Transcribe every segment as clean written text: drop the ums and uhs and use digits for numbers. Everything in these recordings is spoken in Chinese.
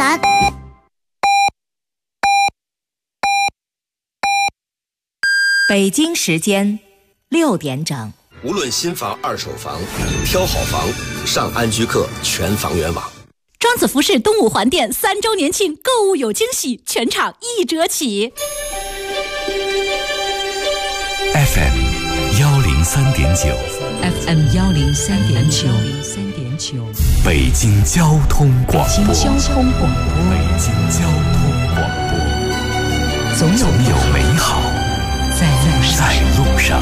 南。 北京时间6点整。 无论新房、二手房，挑好房，上安居客全房源网。 庄子服饰东五环店3周年庆，购物有惊喜，全场1折起。 FM 103.9 FM 103.9 北京交通广播。 北京交通广播，总有美好在路上。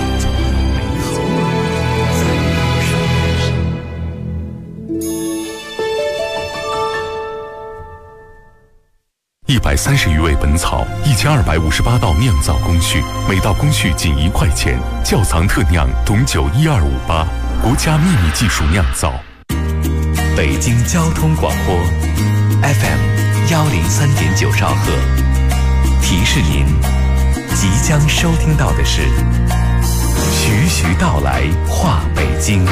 130余味本草，1258道酿造工序，每道工序仅1块钱。窖藏特酿董酒12588，国家秘密技术酿造。 北京交通广播 FM 103.9兆赫，提示您即将收听到的是徐徐道来话北京。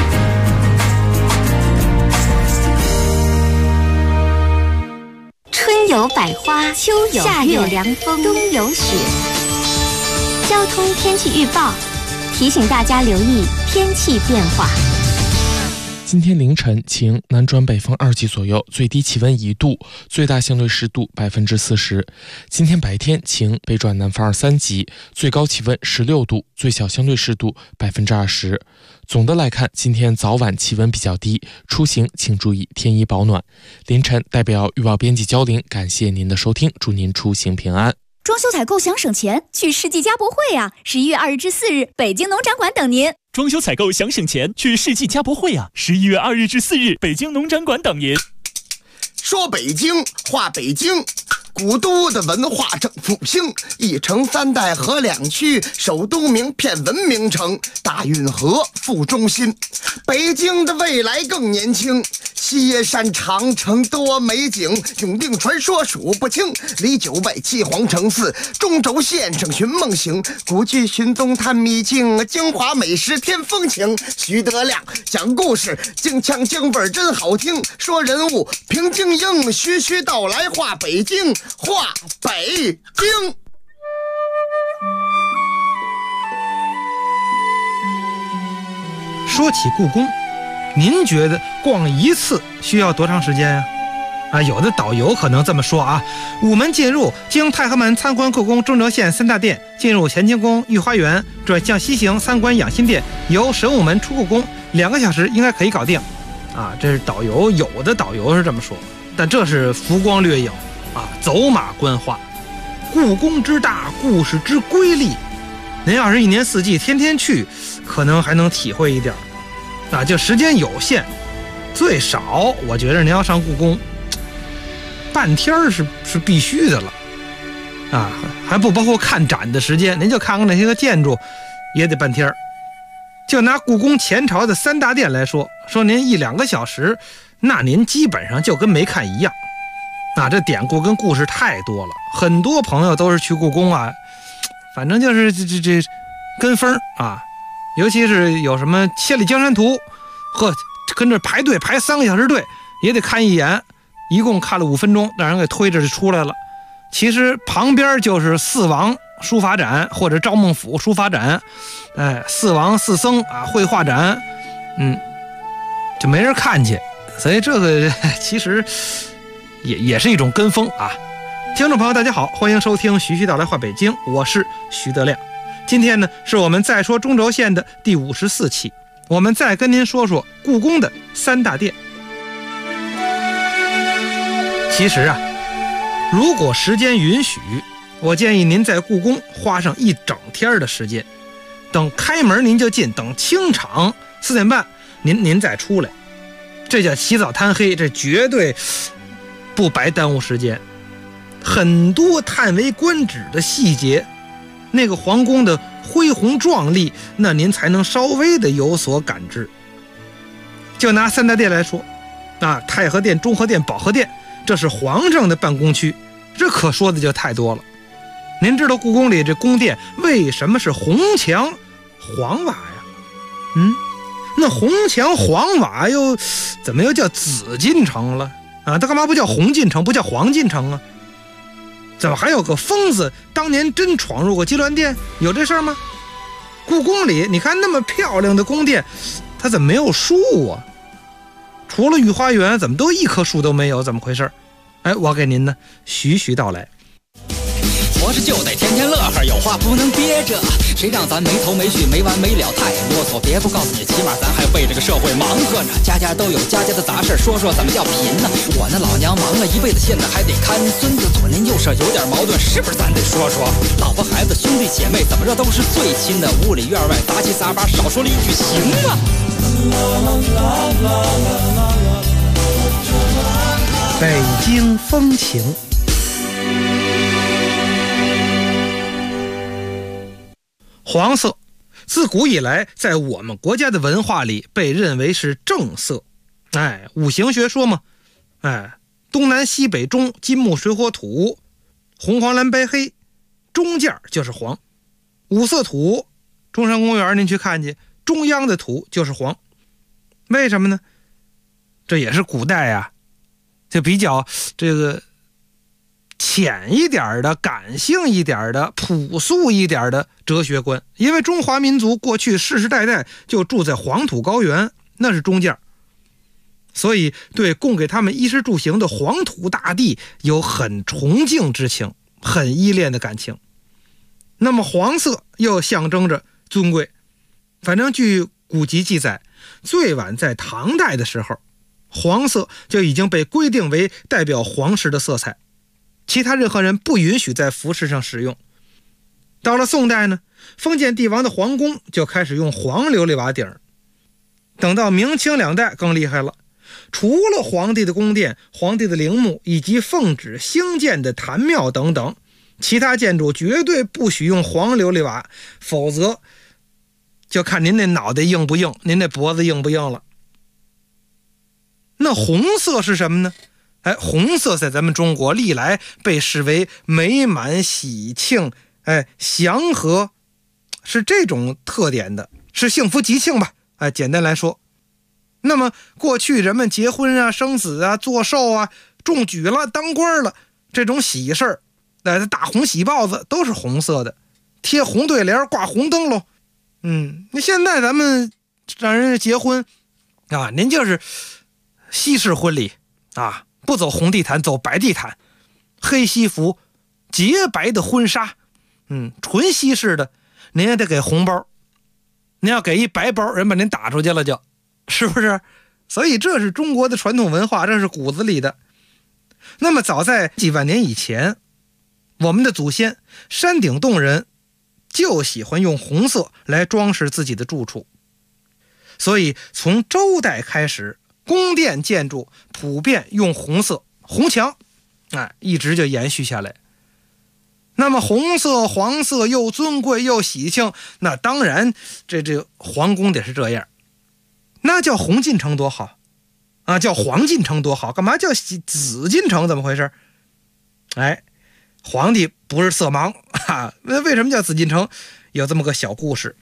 春有百花，秋有夏有凉风，冬有雪。交通天气预报提醒大家留意天气变化。 今天凌晨晴，南转北风2级左右，最低气温1度，最大相对湿度40%。今天白天晴，北转南风2、3级，最高气温16度，最小相对湿度20%。总的来看，今天早晚气温比较低，出行请注意添衣保暖。凌晨代表预报编辑焦玲，感谢您的收听，祝您出行平安。 装修采购想省钱，去世纪家博会啊！11月2日至4日，北京农展馆等您。 装修采购想省钱，去世纪家博会啊！11月2日至4日，北京农展馆等您。 说北京话北京，古都的文化正复兴，1城3代合2区，首都名片文明城，大运河副中心。北京的未来更年轻，西山长城多美景，永定传说数不清，离9拜7皇城寺，中轴线上寻梦行，古剧寻踪探秘境，京华美食添风情。徐德亮讲故事，京腔京味真好听，说人物平京英，徐徐道来话北京，话北京。 说起故宫，您觉得逛一次需要多长时间呀？有的导游可能这么说啊：午门进入，经太和门参观故宫中轴线3大殿，进入乾清宫、御花园，转向西行参观养心殿，由神武门出故宫，2个小时应该可以搞定。这是导游，有的导游是这么说，但这是浮光掠影走马观花。故宫之大，故事之瑰丽，您要是一年4季天天去，可能还能体会一点。就时间有限，最少我觉得您要上故宫半天是必须的了还不包括看展的时间，您就看看那些个建筑也得半天。就拿故宫前朝的3大殿来说您1-2个小时，那您基本上就跟没看一样。这典故跟故事太多了，很多朋友都是去故宫反正就是这跟风尤其是有什么千里江山图，跟着排队排3个小时队也得看一眼，一共看了5分钟，让人给推着就出来了。其实旁边就是四王书法展或者赵孟頫书法展，四王四僧绘画展，就没人看去，所以这个其实也是一种跟风听众朋友大家好，欢迎收听徐徐道来话北京，我是徐德亮。今天呢是我们再说中轴线的第54期，我们再跟您说说故宫的3大殿。其实如果时间允许，我建议您在故宫花上1整天的时间，等开门您就进，等清场4点半您再出来，这叫起早贪黑，这绝对不白耽误时间。很多叹为观止的细节，那个皇宫的恢宏壮丽，那您才能稍微的有所感知。就拿3大殿来说太和殿、中和殿、保和殿，这是皇上的办公区，这可说的就太多了。您知道故宫里这宫殿为什么是红墙黄瓦呀？那红墙黄瓦又怎么又叫紫禁城了啊，它干嘛不叫红进城，不叫黄进城啊？怎么还有个疯子当年真闯入过鸡銮殿？有这事儿吗？故宫里你看那么漂亮的宫殿，它怎么没有树啊？除了御花园，怎么都一棵树都没有？怎么回事？哎，我给您呢徐徐道来。 活着就得天天乐呵，有话不能憋着，谁让咱没头没绪没完没了太啰嗦。别不告诉你，起码咱还为这个社会忙活着，家家都有家家的杂事，说说怎么叫贫呢？我那老娘忙了一辈子，现在还得看孙子，左邻右舍有点矛盾，是不是咱得说说？老婆孩子兄弟姐妹怎么着都是最亲的，屋里院外杂七杂八，少说了一句行吗？ 北京风情。黄色自古以来在我们国家的文化里被认为是正色。五行学说嘛，东南西北中，金木水火土，红黄蓝白黑，中间就是黄。五色土，中山公园您去看去，中央的土就是黄。为什么呢？这也是古代啊，就比较这个浅一点的、感性一点的、朴素一点的哲学观。因为中华民族过去世世代代就住在黄土高原，那是中间，所以对供给他们衣食住行的黄土大地有很崇敬之情，很依恋的感情。那么黄色又象征着尊贵。反正据古籍记载，最晚在唐代的时候，黄色就已经被规定为代表皇室的色彩，其他任何人不允许在服饰上使用。到了宋代呢，封建帝王的皇宫就开始用黄琉璃瓦顶。等到明清两代更厉害了，除了皇帝的宫殿、皇帝的陵墓以及奉旨兴建的坛庙等等，其他建筑绝对不许用黄琉璃瓦，否则就看您那脑袋硬不硬，您那脖子硬不硬了。那红色是什么呢？红色在咱们中国历来被视为美满、喜庆、祥和，是这种特点的，是幸福吉庆吧。简单来说，那么过去人们结婚啊、生子啊、做寿啊、中举了、当官了，这种喜事儿，大红喜豹子都是红色的，贴红对联、挂红灯笼。那现在咱们让人结婚啊，您就是西式婚礼啊，不走红地毯，走白地毯，黑西服，洁白的婚纱，纯西式的，您也得给红包。您要给一白包，人把您打出去了就，是不是？所以这是中国的传统文化，这是骨子里的。那么早在几万年以前，我们的祖先山顶洞人就喜欢用红色来装饰自己的住处，所以从周代开始，宫殿建筑普遍用红色，红墙，一直就延续下来。那么红色、黄色又尊贵又喜庆，那当然这皇宫得是这样，那叫红进城多好啊，叫黄进城多好，干嘛叫紫禁城？怎么回事？皇帝不是色盲为什么叫紫禁城？有这么个小故事。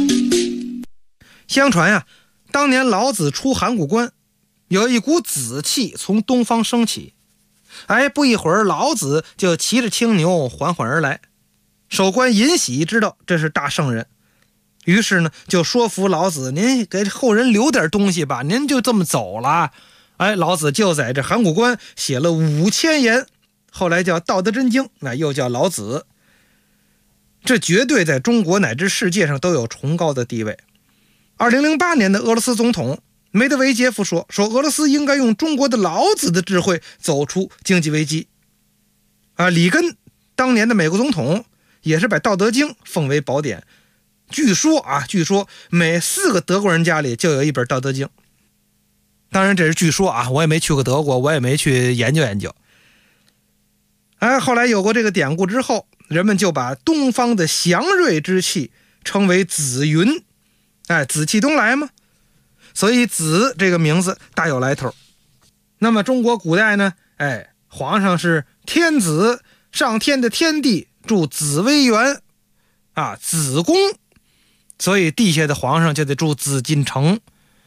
相传呀，当年老子出函谷关，有一股紫气从东方升起，不一会儿老子就骑着青牛缓缓而来。守关尹喜知道这是大圣人，于是呢就说服老子，您给后人留点东西吧，您就这么走了。老子就在这函谷关写了5000言，后来叫《道德真经》，又叫老子。这绝对在中国乃至世界上都有崇高的地位。2008年的俄罗斯总统梅德韦杰夫说俄罗斯应该用中国的老子的智慧走出经济危机。里根当年的美国总统也是把《道德经》奉为宝典。据说每4个德国人家里就有一本《道德经》。当然这是据说我也没去过德国，我也没去研究研究。后来有过这个典故之后，人们就把东方的祥瑞之气称为紫云，紫气东来嘛，所以紫这个名字大有来头。那么中国古代呢，皇上是天子，上天的天帝住紫微园紫宫，所以地下的皇上就得住紫禁城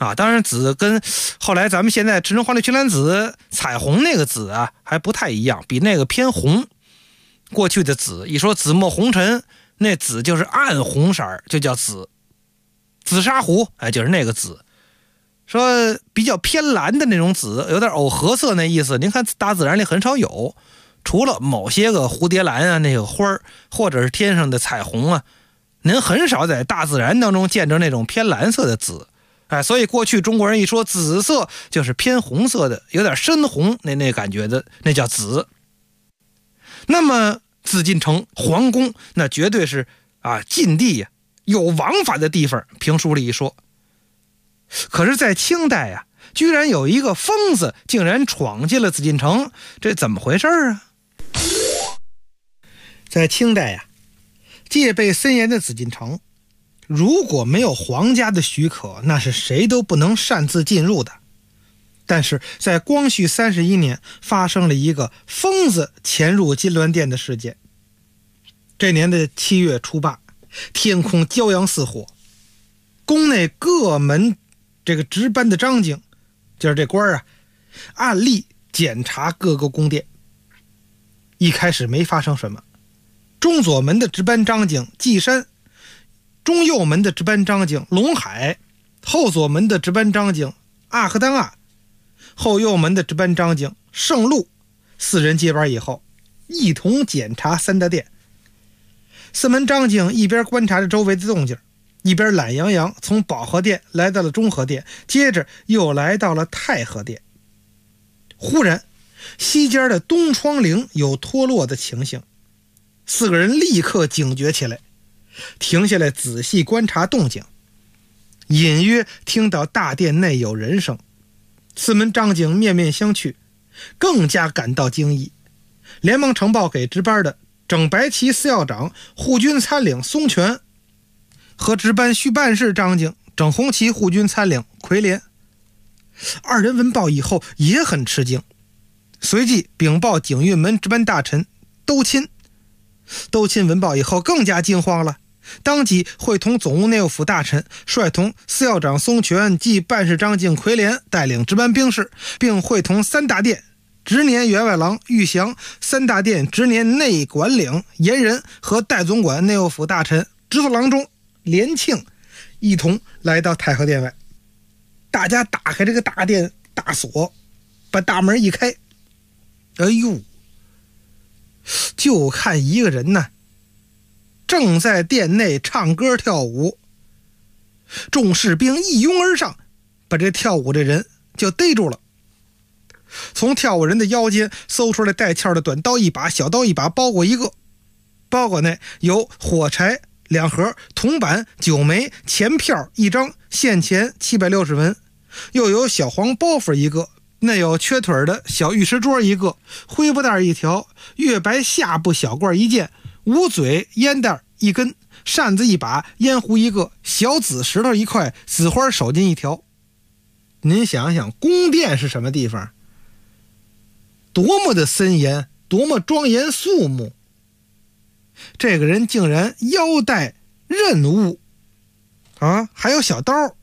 啊。当然紫跟后来咱们现在赤橙黄绿青蓝紫彩虹那个紫啊还不太一样，比那个偏红。过去的紫一说紫陌红尘，那紫就是暗红色，就叫紫。紫砂壶就是那个紫。说比较偏蓝的那种紫，有点藕荷色那意思，您看大自然里很少有，除了某些个蝴蝶兰啊那个花儿，或者是天上的彩虹啊，您很少在大自然当中见着那种偏蓝色的紫。所以过去中国人一说紫色就是偏红色的，有点深红那感觉的，那叫紫。那么紫禁城皇宫那绝对是禁地呀，有王法的地方，评书里一说。可是在清代居然有一个疯子竟然闯进了紫禁城，这怎么回事啊？在清代戒备森严的紫禁城，如果没有皇家的许可，那是谁都不能擅自进入的。但是在光绪31年发生了一个疯子潜入金銮殿的事件。这年的7月初8，天空骄阳似火，宫内各门这个值班的张警，就是这官按例检查各个宫殿。一开始没发生什么，中左门的值班张警季山，中右门的值班张警龙海，后左门的值班张警阿克丹亚，后右门的值班张警圣禄，四人接班以后，一同检查三大殿。四门张警一边观察着周围的动静，一边懒洋洋从保和殿来到了中和殿，接着又来到了太和殿。忽然西间的东窗棂有脱落的情形，四个人立刻警觉起来，停下来仔细观察动静，隐约听到大殿内有人声。四门张警面面相觑，更加感到惊异，连忙呈报给值班的整白旗司校长护军参领松全和值班续办事张警整红旗护军参领奎连。二人闻报以后也很吃惊，随即禀报警运门值班大臣兜钦。兜钦闻报以后更加惊慌了，当即会同总务内务府大臣，率同司校长松全及办事张警奎连带领值班兵士，并会同三大殿直年员外郎玉祥、三大殿直年内管领严仁和代总管内务府大臣直属郎中连庆一同来到太和殿外。大家打开这个大殿大锁，把大门一开，哎呦，就看一个人呢，正在殿内唱歌跳舞。众士兵一拥而上，把这跳舞的人就逮住了，从跳舞人的腰间搜出来带鞘的短刀一把，小刀一把，包裹一个，包裹内有火柴2盒，铜板9枚，钱票1张，现钱760文，又有小黄包袱一个，内有缺腿的小玉石桌一个，灰布袋一条，月白下布小罐1件，捂嘴烟袋1根，扇子1把，烟壶1个，小紫石头1块，紫花手巾1条。您想想，宫殿是什么地方？多么的森严，多么庄严肃穆。这个人竟然腰带刃物还有小刀，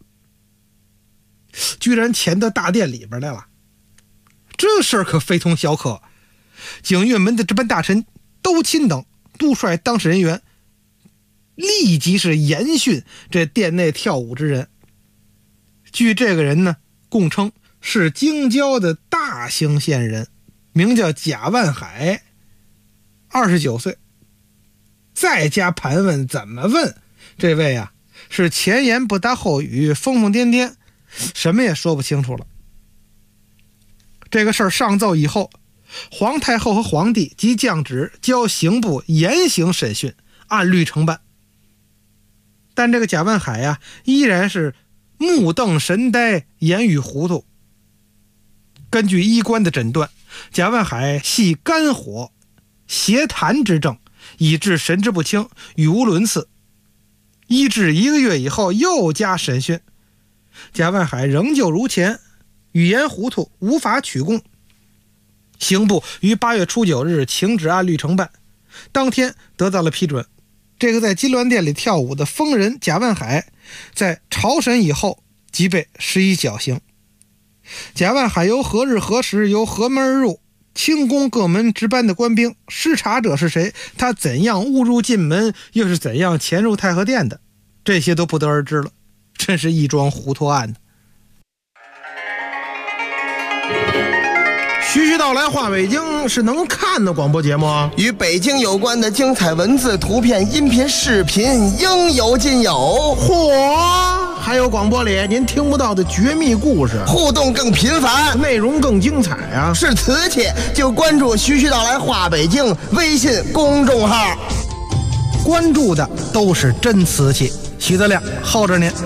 居然潜到大殿里边来了，这事儿可非同小可。警运门的值班大臣兜钦等督率当事人员，立即是严训这殿内跳舞之人。据这个人呢供称是京郊的大兴县人，名叫贾万海，29岁。再加盘问，怎么问？这位是前言不搭后语，疯疯癫癫，什么也说不清楚了。这个事儿上奏以后，皇太后和皇帝即降旨交刑部严刑审讯，按律承办。但这个贾万海依然是目瞪神呆，言语糊涂。根据医官的诊断，贾万海系肝火邪痰之症，以致神志不清，语无伦次。医治1个月以后，又加审讯，贾万海仍旧如前，语言糊涂，无法取供。刑部于8月初9日请旨按律承办，当天得到了批准。这个在金銮殿里跳舞的疯人贾万海，在朝审以后即被施以绞刑。甲外还由何日何时由何门而入，清宫各门值班的官兵，失察者是谁，他怎样误入进门，又是怎样潜入太和殿的，这些都不得而知了，真是一桩糊涂案。徐徐道来话北京是能看的广播节目啊， 与北京有关的精彩文字、图片、音频、视频应有尽有。 嚯，还有广播里您听不到的绝密故事， 互动更频繁， 内容更精彩啊！ 是瓷器就关注徐徐道来话北京微信公众号， 关注的都是真瓷器。徐德亮耗着您。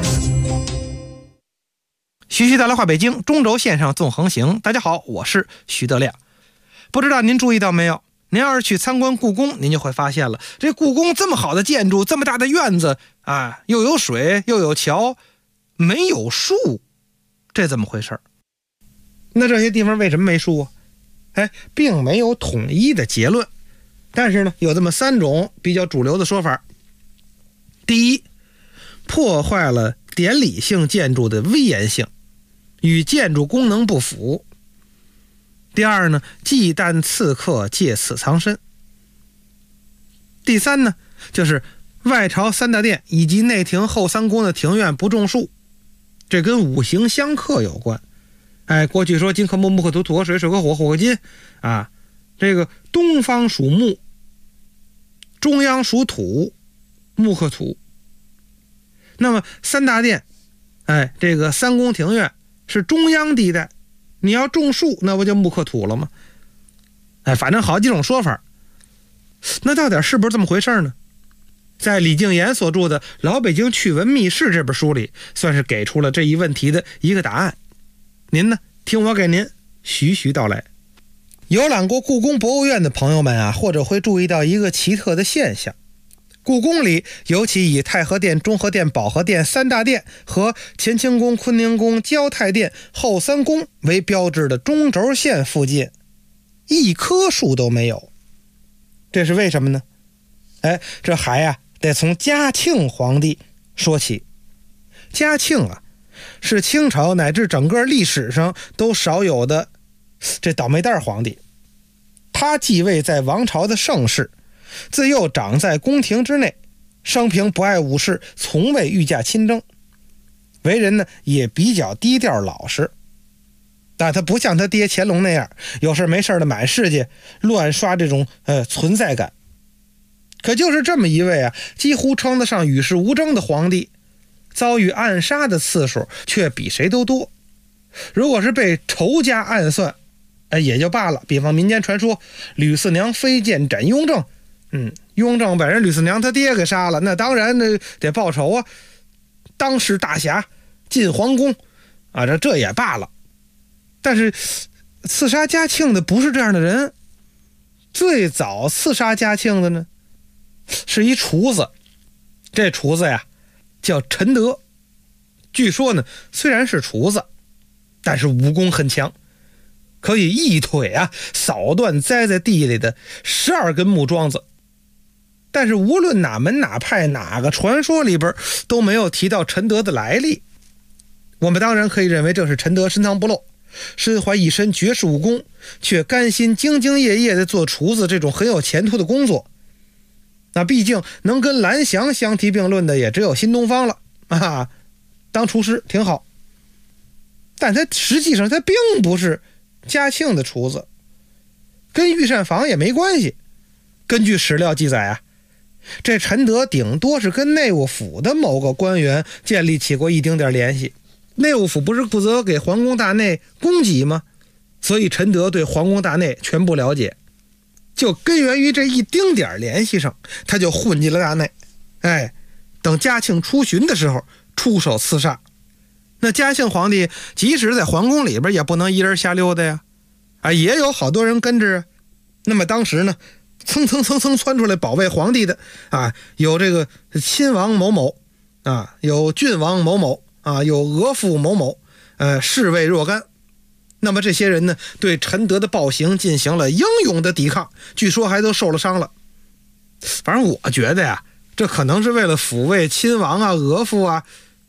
徐徐道来话北京中轴线上纵横行，大家好，我是徐德亮。不知道您注意到没有，您要是去参观故宫，您就会发现了，这故宫这么好的建筑，这么大的院子啊，又有水又有桥，没有树，这怎么回事？那这些地方为什么没树啊？并没有统一的结论，但是呢，有这么3种比较主流的说法。第一，破坏了典礼性建筑的威严性，与建筑功能不符。第二呢，忌惮刺客借此藏身。第三呢，就是外朝3大殿以及内廷后3宫的庭院不种树，这跟五行相克有关。过去说金克木，木克土，土克水，水克火，火克金啊。这个东方属木，中央属土，木克土。那么3大殿，这个3宫庭院是中央地带，你要种树，那不就木克土了吗？反正好几种说法。那到底是不是这么回事呢？在李敬言所著的《老北京趣闻秘事》这本书里，算是给出了这一问题的一个答案。您呢，听我给您徐徐道来。游览过故宫博物院的朋友们啊，或者会注意到一个奇特的现象。故宫里，尤其以太和殿、中和殿、保和殿3大殿和乾清宫、坤宁宫、交泰殿后3宫为标志的中轴线附近，一棵树都没有。这是为什么呢？这还得从嘉庆皇帝说起。嘉庆是清朝乃至整个历史上都少有的这倒霉蛋皇帝。他继位在王朝的盛世，自幼长在宫廷之内，生平不爱武士，从未御驾亲征，为人呢也比较低调老实。但他不像他爹乾隆那样有事没事的满世界乱刷这种存在感。可就是这么一位几乎称得上与世无争的皇帝，遭遇暗杀的次数却比谁都多。如果是被仇家暗算，也就罢了，比方民间传说吕四娘飞剑斩雍正，雍正把人吕四娘他爹给杀了，那当然得报仇啊，当世大侠进皇宫这也罢了。但是刺杀嘉庆的不是这样的人，最早刺杀嘉庆的呢是一厨子。这厨子叫陈德，据说呢虽然是厨子，但是武功很强，可以一腿扫断栽在地里的12根木桩子。但是无论哪门哪派哪个传说里边都没有提到陈德的来历。我们当然可以认为这是陈德深藏不露，身怀一身绝世武功，却甘心兢兢业业地做厨子这种很有前途的工作。那毕竟能跟蓝翔相提并论的也只有新东方了当厨师挺好。但他实际上他并不是嘉庆的厨子，跟御膳房也没关系。根据史料记载这陈德顶多是跟内务府的某个官员建立起过一丁点联系。内务府不是负责给皇宫大内供给吗？所以陈德对皇宫大内全部了解，就根源于这一丁点联系上，他就混进了大内。等嘉庆出巡的时候出手刺杀。那嘉庆皇帝即使在皇宫里边也不能一人瞎溜达呀，也有好多人跟着。那么当时呢蹭窜出来保卫皇帝的有这个亲王某某有郡王某某有额驸某某，侍卫若干。那么这些人呢对陈德的暴行进行了英勇的抵抗，据说还都受了伤了。反正我觉得这可能是为了抚慰亲王额驸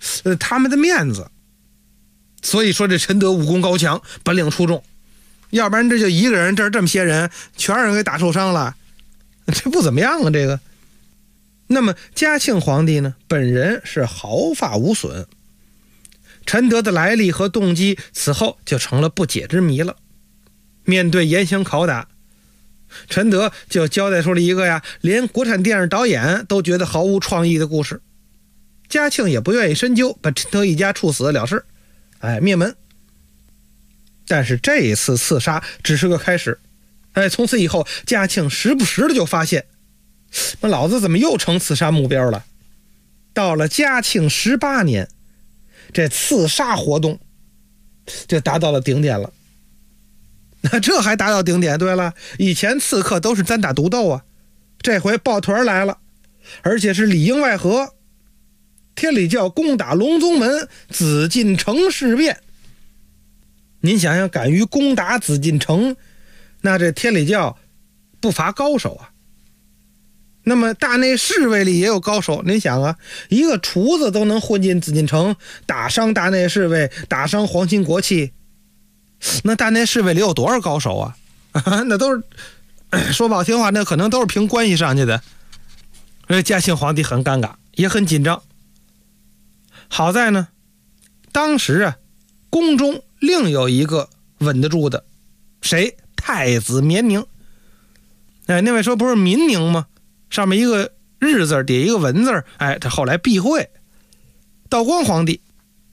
他们的面子。所以说这陈德武功高强，本领出众，要不然这就一个人，这么些人全让人给打受伤了，这不怎么样啊这个。那么嘉庆皇帝呢，本人是毫发无损，陈德的来历和动机此后就成了不解之谜了。面对严刑拷打，陈德就交代出了一个呀，连国产电影导演都觉得毫无创意的故事。嘉庆也不愿意深究，把陈德一家处死了事，灭门。但是这一次刺杀只是个开始，从此以后嘉庆时不时的就发现，那老子怎么又成刺杀目标了。到了嘉庆18年，这刺杀活动就达到了顶点了。那这还达到顶点？对了，以前刺客都是单打独斗啊，这回抱团来了，而且是里应外合。天理教攻打隆宗门，紫禁城事变。您想想，敢于攻打紫禁城，那这天理教不乏高手啊。那么大内侍卫里也有高手，您想啊，一个厨子都能混进紫禁城，打伤大内侍卫，打伤皇亲国戚，那大内侍卫里有多少高手啊？那都是说不好听话，那可能都是凭关系上去的。嘉庆皇帝很尴尬，也很紧张。好在呢，当时宫中另有一个稳得住的，谁？太子绵宁。那位说不是民宁吗？上面一个日字，底下一个文字，他后来避讳。道光皇帝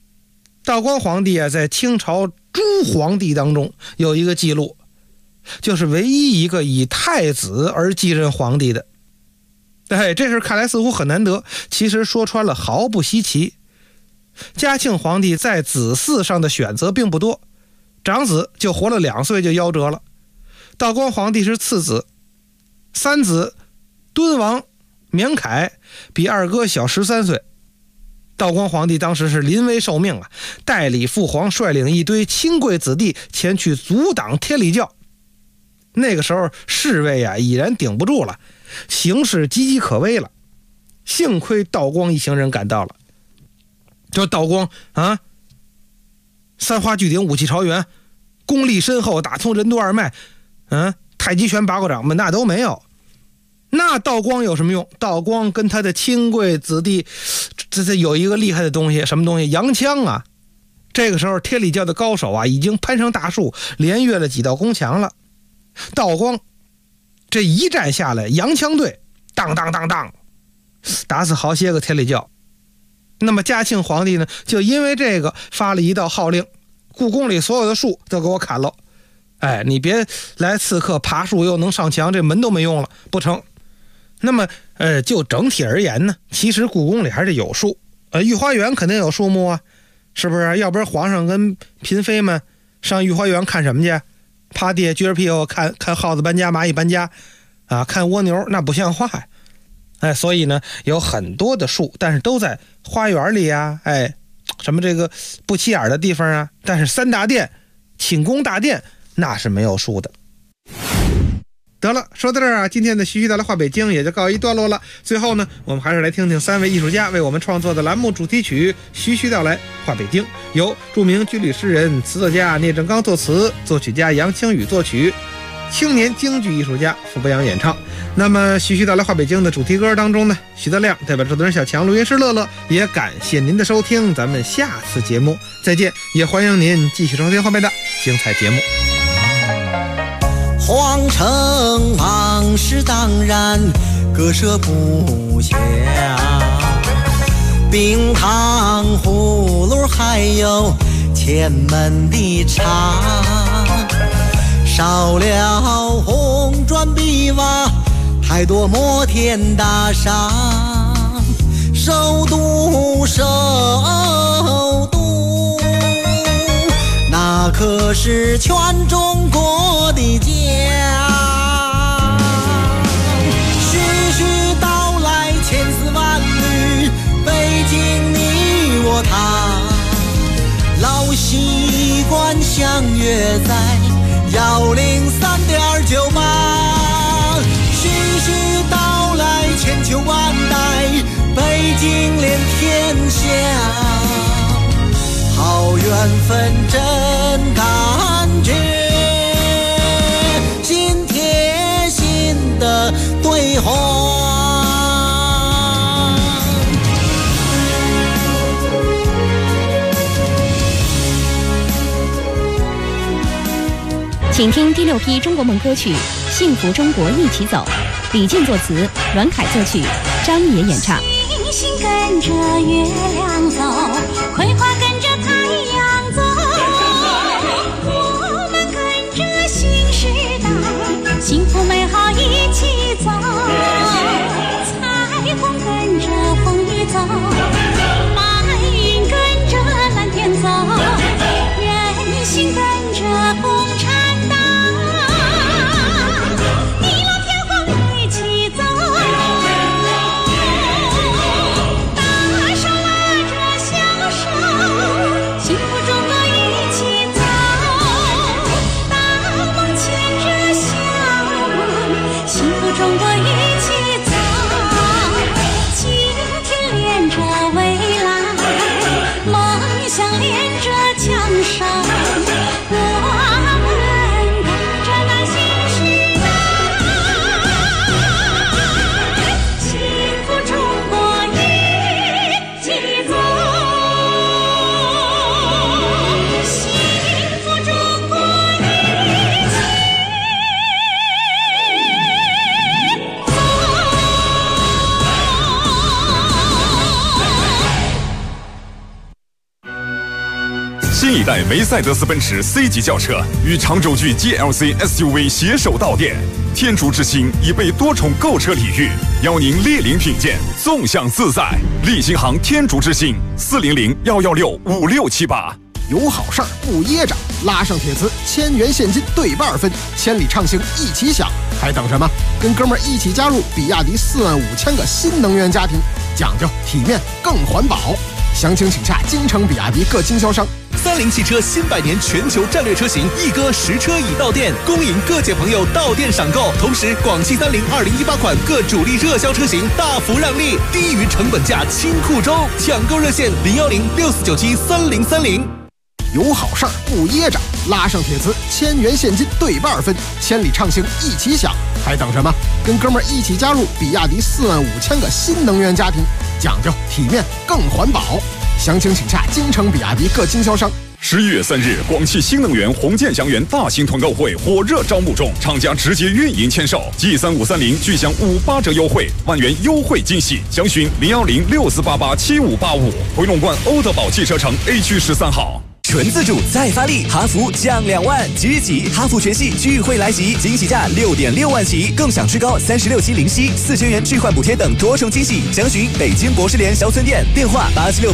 在清朝诸皇帝当中有一个记录，就是唯一一个以太子而继任皇帝的。这事看来似乎很难得，其实说穿了毫不稀奇。嘉庆皇帝在子嗣上的选择并不多，长子就活了2岁就夭折了。道光皇帝是次子，三子敦王绵凯比二哥小13岁。道光皇帝当时是临危受命啊，代理父皇率领一堆亲贵子弟前去阻挡天理教。那个时候侍卫已然顶不住了，形势岌岌可危了。幸亏道光一行人赶到了。这道光三花聚顶，武器朝元，功力深厚，打通任督二脉，太极拳8个掌门那都没有。那道光有什么用？道光跟他的亲贵子弟，这有一个厉害的东西，什么东西？洋枪啊！这个时候天理教的高手已经攀上大树，连越了几道宫墙了。道光这一战下来，洋枪队当当当当，打死好些个天理教。那么嘉庆皇帝呢，就因为这个发了一道号令，故宫里所有的树都给我砍了。你别来刺客爬树又能上墙，这门都没用了，不成。那么就整体而言呢，其实故宫里还是有树，御花园肯定有树木啊，是不是？要不然皇上跟嫔妃们上御花园看什么去？趴地下撅着屁股看耗子搬家，蚂蚁搬家看蜗牛，那不像话呀。所以呢，有很多的树，但是都在花园里啊，什么这个不起眼的地方啊。但是3大殿、寝宫大殿那是没有树的。得了，说到这儿今天的徐徐道来话北京也就告一段落了。最后呢，我们还是来听听3位艺术家为我们创作的栏目主题曲《徐徐道来话北京》，由著名军旅诗人、词作家聂正刚作词，作曲家杨清宇作曲，青年京剧艺术家傅北阳演唱。那么徐徐道来话北京的主题歌当中呢，徐德亮代表制作人小强、录音师乐乐，也感谢您的收听，咱们下次节目再见，也欢迎您继续收听后面的精彩节目。 皇城往事当然割舍不下，冰糖葫芦还有前门的茶，少了红砖碧瓦，太多摩天大厦，首都那可是全中国的家。徐徐道来千丝万缕，北京你我他，老习惯相约在103.98。徐徐道来千秋万代，北京连天下。 分真感觉，心贴心的对话。 请听第6批中国梦歌曲《幸福中国一起走》，李静作词，阮凯作曲，张野演唱。 星星跟着月亮走，葵花跟着太阳走，我们跟着新时代，幸福美好一起走。彩虹跟着风雨走，白云跟着蓝天走，人心跟着共产党，一路天荒一起走。中国一起走，今天连着未来，梦想连着江山，我们跟着那新时代，幸福中国一起走，幸福中国一起。 新一代梅赛德斯奔驰 C 级轿车与长轴距 GLC SUV 携手到店，天竺之星已被多重购车礼遇，邀您莅临品鉴，纵享自在。立新行天竺之星400-116-5678。 有好事儿不噎着，拉上铁磁，1000元现金对半分，千里畅行一起享，还等什么？跟哥们儿一起加入比亚迪45000个新能源家庭，讲究体面更环保。详情请洽京城比亚迪各经销商。 30汽车新100年全球战略车型一哥实车已到店，恭迎各界朋友到店赏购。同时，广汽30 2018款各主力热销车型大幅让利，低于成本价清库中，抢购热线010-6497-3030。 有好事儿不噎着，拉上铁磁，1000元现金对半分，千里畅行一起享，还等什么？跟哥们儿一起加入比亚迪45000个新能源家庭，讲究体面更环保。详情请洽京城比亚迪各经销商。 11月3日，广汽新能源红箭祥源大型团购会火热招募中，厂家直接运营签售 G3530 巨享58折优惠，万元优惠惊喜，详询010-6488-7585，回龙观欧德宝汽车城 A 区13号。 纯自主再发力，哈弗降2万，即哈弗全系聚会来袭，惊喜价6.6万起，更享至高36期零息，4000元置换补贴等多重惊喜。详询北京博士联销村店，电话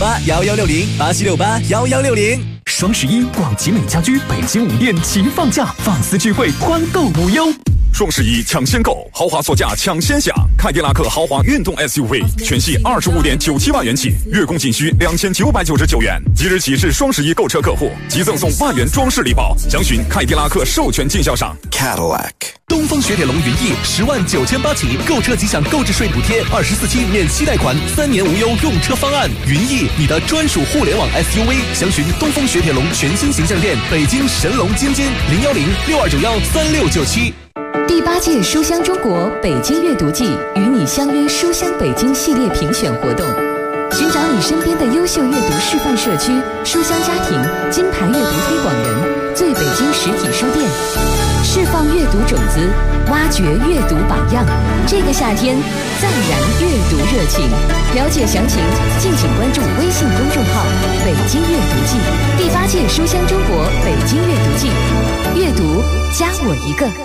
8768-1160，8768-1160。 双11，广集美家居北京5店齐放假，放肆聚会，欢购无忧。 双11抢先购，豪华座驾抢先享。凯迪拉克豪华运动 SUV 全系25.97万元起，月供仅需2999元。即日起至双11购车客户即赠送万元装饰礼包，详询凯迪拉克授权经销商 Cadillac。东风雪铁龙云翼10万98起，购车即享购置税补贴，24期免息贷款，3年无忧用车方案。云翼，你的专属互联网 SUV，详询东风雪铁龙全新形象店，北京神龙津津010-6291-3697。 第8届书香中国北京阅读季与你相约书香北京系列评选活动，寻找你身边的优秀阅读示范社区、书香家庭、金牌阅读推广人、最北京实体书店，释放阅读种子，挖掘阅读榜样。这个夏天，再燃阅读热情。了解详情，敬请关注微信公众号“北京阅读季”。第8届书香中国北京阅读季，阅读加我一个。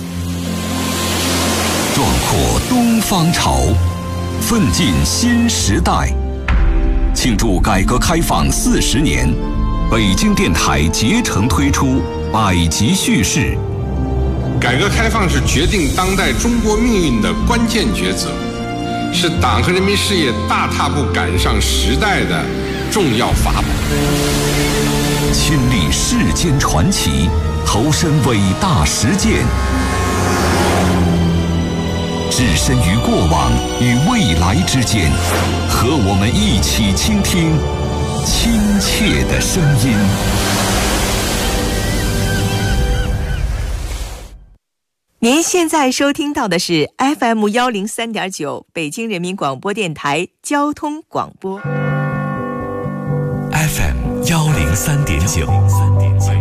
壮阔东方潮，奋进新时代。庆祝改革开放40年，北京电台竭诚推出百集叙事。 改革开放是决定当代中国命运的关键抉择，是党和人民事业大踏步赶上时代的重要法宝。 亲历世间传奇，投身伟大实践，置身于过往与未来之间，和我们一起倾听亲切的声音。 您现在收听到的是 FM 103.9北京人民广播电台交通广播。 FM 103.9